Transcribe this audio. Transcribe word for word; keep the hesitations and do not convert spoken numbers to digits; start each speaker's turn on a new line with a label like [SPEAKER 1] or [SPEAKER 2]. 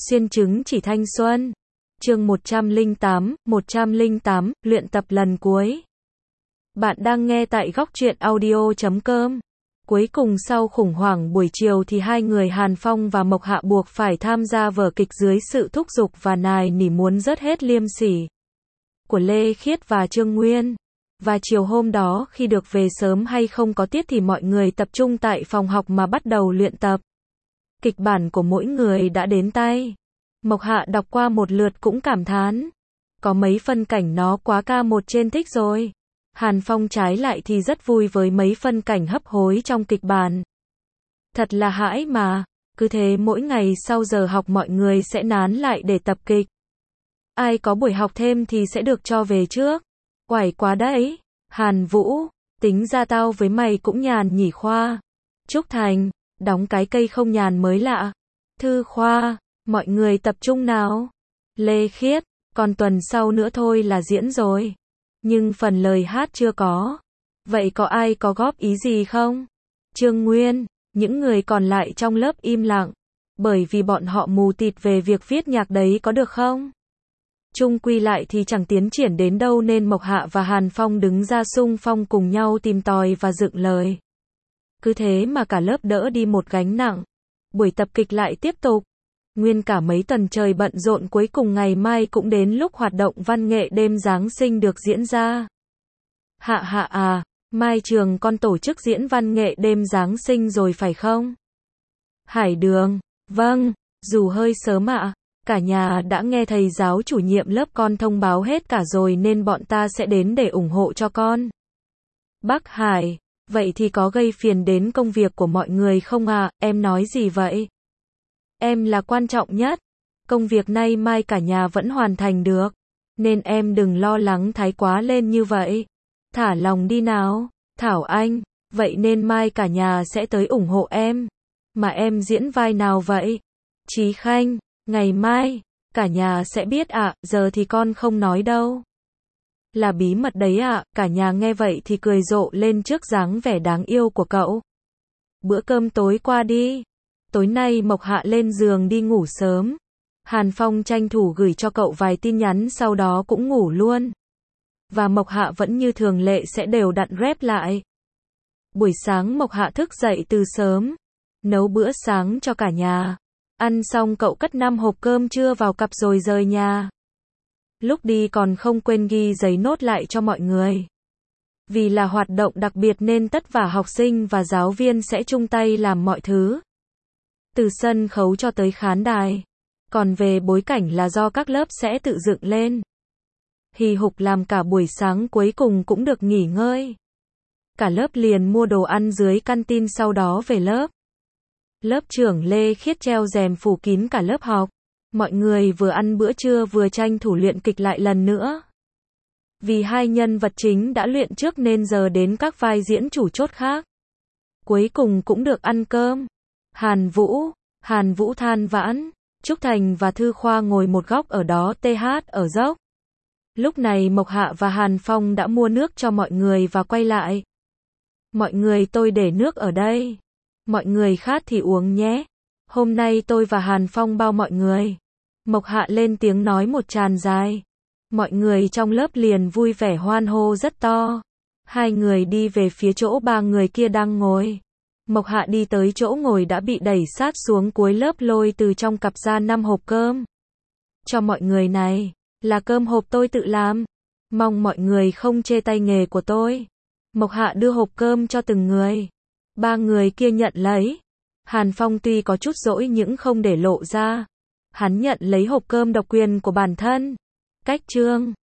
[SPEAKER 1] Xuyên chứng chỉ thanh xuân. Chương một trăm lẻ tám, một trăm lẻ tám, luyện tập lần cuối. Bạn đang nghe tại góc truyện audio chấm com. Cuối cùng sau khủng hoảng buổi chiều thì hai người Hàn Phong và Mộc Hạ buộc phải tham gia vở kịch dưới sự thúc giục và nài nỉ muốn rớt hết liêm sỉ của Lê Khiết và Trương Nguyên. Và chiều hôm đó khi được về sớm hay không có tiết thì mọi người tập trung tại phòng học mà bắt đầu luyện tập. Kịch bản của mỗi người đã đến tay. Mộc Hạ đọc qua một lượt cũng cảm thán. Có mấy phân cảnh nó quá ca một trên thích rồi. Hàn Phong trái lại thì rất vui với mấy phân cảnh hấp hối trong kịch bản. Thật là hãi mà. Cứ thế mỗi ngày sau giờ học mọi người sẽ nán lại để tập kịch. Ai có buổi học thêm thì sẽ được cho về trước. Quải quá đấy. Hàn Vũ, tính ra tao với mày cũng nhàn nhỉ Khoa. Trúc Thành, đóng cái cây không nhàn mới lạ. Thư Khoa, mọi người tập trung nào. Lê Khiết, còn tuần sau nữa thôi là diễn rồi. Nhưng phần lời hát chưa có. Vậy có ai có góp ý gì không? Trương Nguyên, những người còn lại trong lớp im lặng. Bởi vì bọn họ mù tịt về việc viết nhạc đấy có được không? Chung quy lại thì chẳng tiến triển đến đâu nên Mộc Hạ và Hàn Phong đứng ra xung phong cùng nhau tìm tòi và dựng lời. Cứ thế mà cả lớp đỡ đi một gánh nặng. Buổi tập kịch lại tiếp tục. Nguyên cả mấy tuần trời bận rộn cuối cùng ngày mai cũng đến lúc hoạt động văn nghệ đêm Giáng sinh được diễn ra. Hạ hạ à, mai trường con tổ chức diễn văn nghệ đêm Giáng sinh rồi phải không? Hải Đường, vâng, dù hơi sớm ạ. Cả nhà đã nghe thầy giáo chủ nhiệm lớp con thông báo hết cả rồi nên bọn ta sẽ đến để ủng hộ cho con. Bắc Hải, vậy thì có gây phiền đến công việc của mọi người không à, em nói gì vậy? Em là quan trọng nhất. Công việc nay mai cả nhà vẫn hoàn thành được. Nên em đừng lo lắng thái quá lên như vậy. Thả lòng đi nào. Thảo Anh, vậy nên mai cả nhà sẽ tới ủng hộ em. Mà em diễn vai nào vậy? Chí Khanh, ngày mai, cả nhà sẽ biết ạ, à, giờ thì con không nói đâu. Là bí mật đấy ạ, à, cả nhà nghe vậy thì cười rộ lên trước dáng vẻ đáng yêu của cậu. Bữa cơm tối qua đi. Tối nay Mộc Hạ lên giường đi ngủ sớm. Hàn Phong tranh thủ gửi cho cậu vài tin nhắn sau đó cũng ngủ luôn. Và Mộc Hạ vẫn như thường lệ sẽ đều đặn rep lại. Buổi sáng Mộc Hạ thức dậy từ sớm. Nấu bữa sáng cho cả nhà. Ăn xong cậu cất năm hộp cơm trưa vào cặp rồi rời nhà. Lúc đi còn không quên ghi giấy nốt lại cho mọi người. Vì là hoạt động đặc biệt nên tất cả học sinh và giáo viên sẽ chung tay làm mọi thứ. Từ sân khấu cho tới khán đài. Còn về bối cảnh là do các lớp sẽ tự dựng lên. Hì hục làm cả buổi sáng cuối cùng cũng được nghỉ ngơi. Cả lớp liền mua đồ ăn dưới canteen sau đó về lớp. Lớp trưởng Lê Khiết treo rèm phủ kín cả lớp học. Mọi người vừa ăn bữa trưa vừa tranh thủ luyện kịch lại lần nữa. Vì hai nhân vật chính đã luyện trước nên giờ đến các vai diễn chủ chốt khác. Cuối cùng cũng được ăn cơm. Hàn Vũ, Hàn Vũ than vãn. Trúc Thành và Thư Khoa ngồi một góc ở đó tê hát ở dốc. Lúc này Mộc Hạ và Hàn Phong đã mua nước cho mọi người và quay lại. Mọi người tôi để nước ở đây. Mọi người khát thì uống nhé. Hôm nay tôi và Hàn Phong bao mọi người. Mộc Hạ lên tiếng nói một tràng dài. Mọi người trong lớp liền vui vẻ hoan hô rất to. Hai người đi về phía chỗ ba người kia đang ngồi. Mộc Hạ đi tới chỗ ngồi đã bị đẩy sát xuống cuối lớp lôi từ trong cặp ra năm hộp cơm. Cho mọi người này, là cơm hộp tôi tự làm. Mong mọi người không chê tay nghề của tôi. Mộc Hạ đưa hộp cơm cho từng người. Ba người kia nhận lấy. Hàn Phong tuy có chút dỗi nhưng không để lộ ra. Hắn nhận lấy hộp cơm độc quyền của bản thân. Cách Trương,